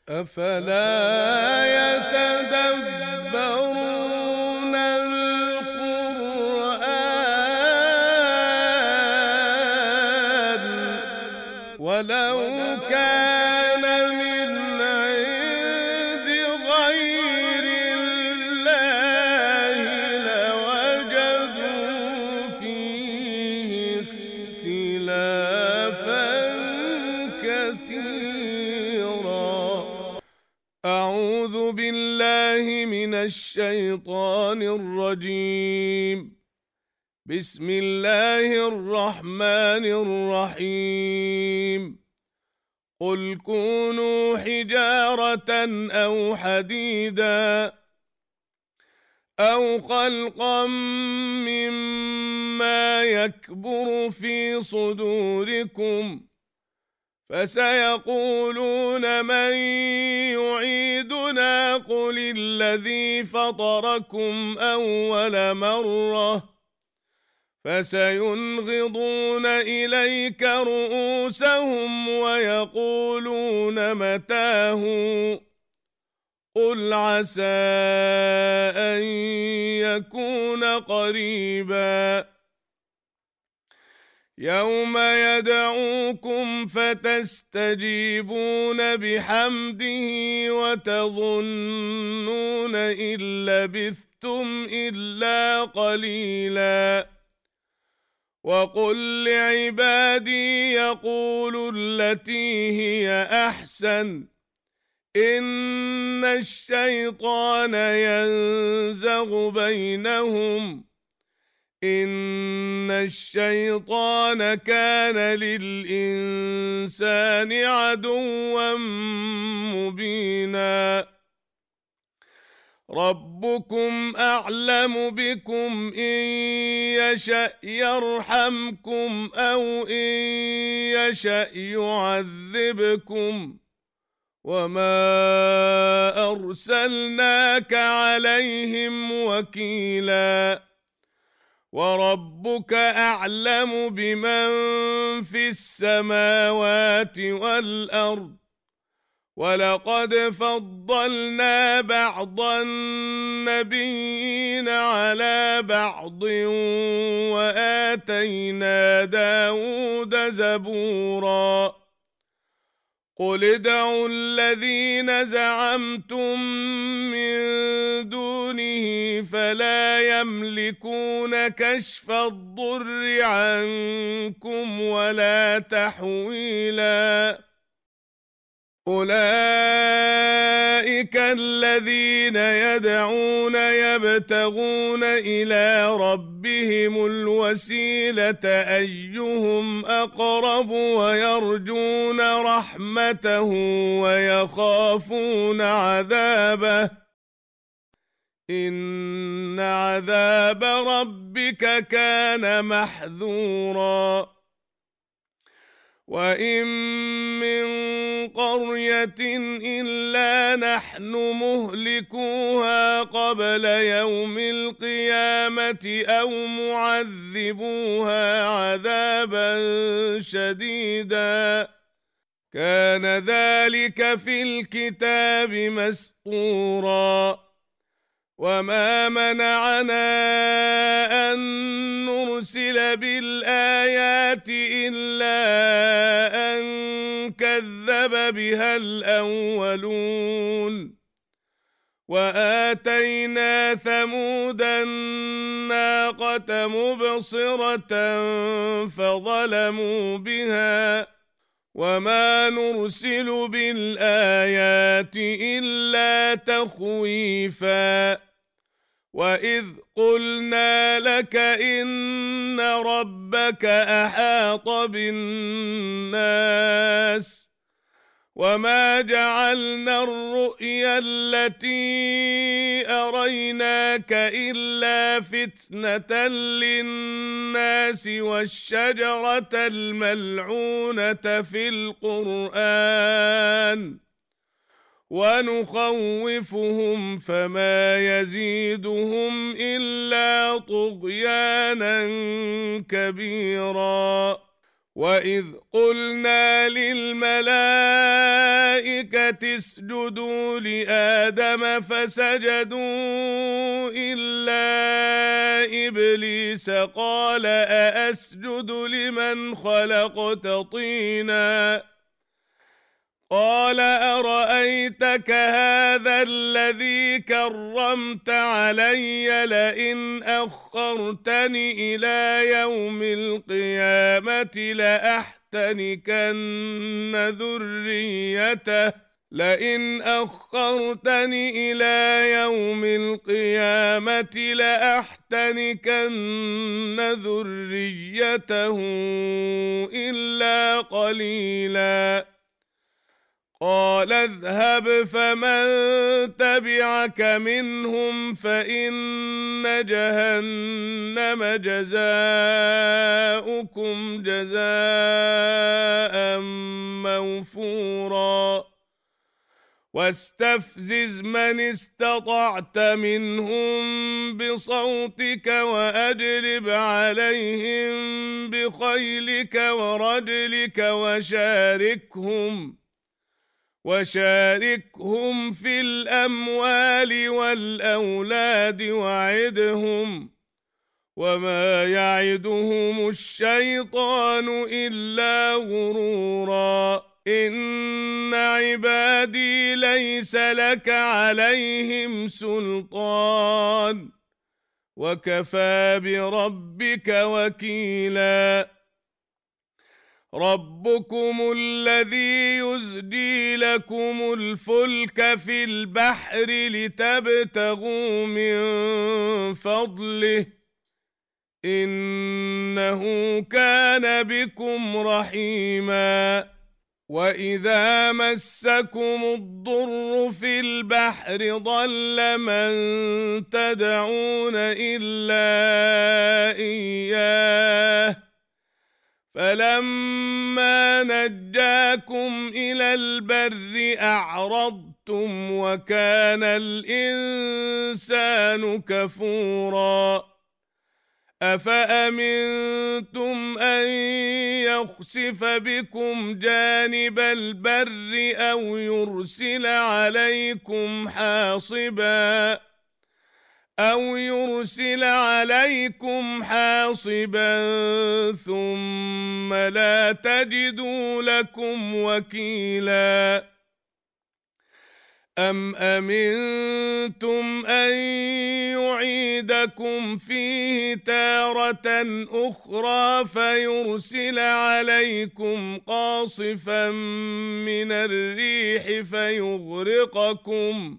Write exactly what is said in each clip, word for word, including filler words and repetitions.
أفلا يتدبرون القرآن ولو كان من عند غير الله لوجدوا فيه اختلافا كثيرا. أعوذ بالله من الشيطان الرجيم. بسم الله الرحمن الرحيم. قل كونوا حجارة أو حديدا أو خلقا مما يكبر في صدوركم فسيقولون من يعيدنا قل الذي فطركم أول مرة فسينغضون إليك رؤوسهم ويقولون متاه قل عسى أن يكون قريبا. يوم يدعوكم فتستجيبون بحمده وتظنون إن لبثتم إلا قليلا. وقل لعبادي يقولوا التي هي أحسن إن الشيطان ينزغ بينهم إن الشيطان كان للإنسان عدوا مبينا. ربكم أعلم بكم إن يشأ يرحمكم أو إن يشأ يعذبكم وما أرسلناك عليهم وكيلا. وربك أعلم بمن في السماوات والأرض ولقد فضلنا بعض النبيين على بعض وآتينا داود زبورا. قل ادعوا الذين زعمتم من دونه فلا يملكون كشف الضر عنكم ولا تحويلا. أولئك الذين يدعون يبتغون إلى ربهم الوسيلة أيهم أقرب ويرجون رحمته ويخافون عذابه إن عذاب ربك كان محذورا. وإن من قرية إلا نحن مهلكوها قبل يوم القيامة أو معذبوها عذابا شديدا كان ذلك في الكتاب مسطورا. وما منعنا أن نرسل بالآيات إلا أن كذب بها الأولون وآتينا ثمود الناقة مبصرة فظلموا بها وما نرسل بالآيات إلا تخويفا. وإذ قلنا لك إن ربك أحاط بالناس وما جعلنا الرؤيا التي أريناك إلا فتنة للناس والشجرة الملعونة في القرآن ونخوفهم فما يزيدهم إلا طغيانا كبيرا. وإذ قلنا للملائكة اسجدوا لآدم فسجدوا إلا إبليس قال أأسجد لمن خلقت طينا قال أرأيتك هذا الذي كرمت علي لئن أخرتني إلى يوم القيامة لأحتنكن ذريته لئن أخرتني إلى يوم القيامة لأحتنكن ذريته إلا قليلا قال اذهب فمن تبعك منهم فإن جهنم جزاؤكم جزاء موفورا واستفزز من استطعت منهم بصوتك وأجلب عليهم بخيلك ورجلك وشاركهم وشاركهم في الأموال والأولاد وعدهم وما يعدهم الشيطان إلا غرورا إن عبادي ليس لك عليهم سلطان وكفى بربك وكيلا ربكم الذي يزجي لكم الفلك في البحر لتبتغوا من فضله إنه كان بكم رحيما وإذا مسكم الضر في البحر ضل من تدعون إلا إياه فلما نجاكم إلى البر أعرضتم وكان الإنسان كفورا أفأمنتم أن يخسف بكم جانب البر أو يرسل عليكم حاصبا أو يرسل عليكم حاصبا ثم لا تجدوا لكم وكيلا أم أمنتم أن يعيدكم فيه تارة أخرى فيرسل عليكم قاصفا من الريح فيغرقكم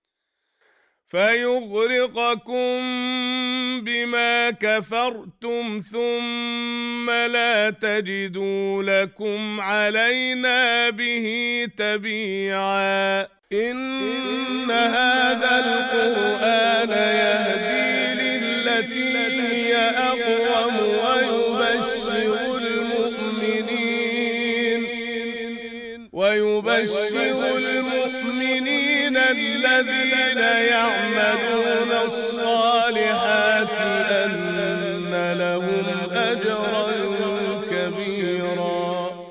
فيغرقكم بما كفرتم ثم لا تجدوا لكم علينا به تبيعا إن هذا القرآن يهدي للتي هي أقوم ويبشر المؤمنين ويبشر المؤمنين الذين يعملون الصالحات أن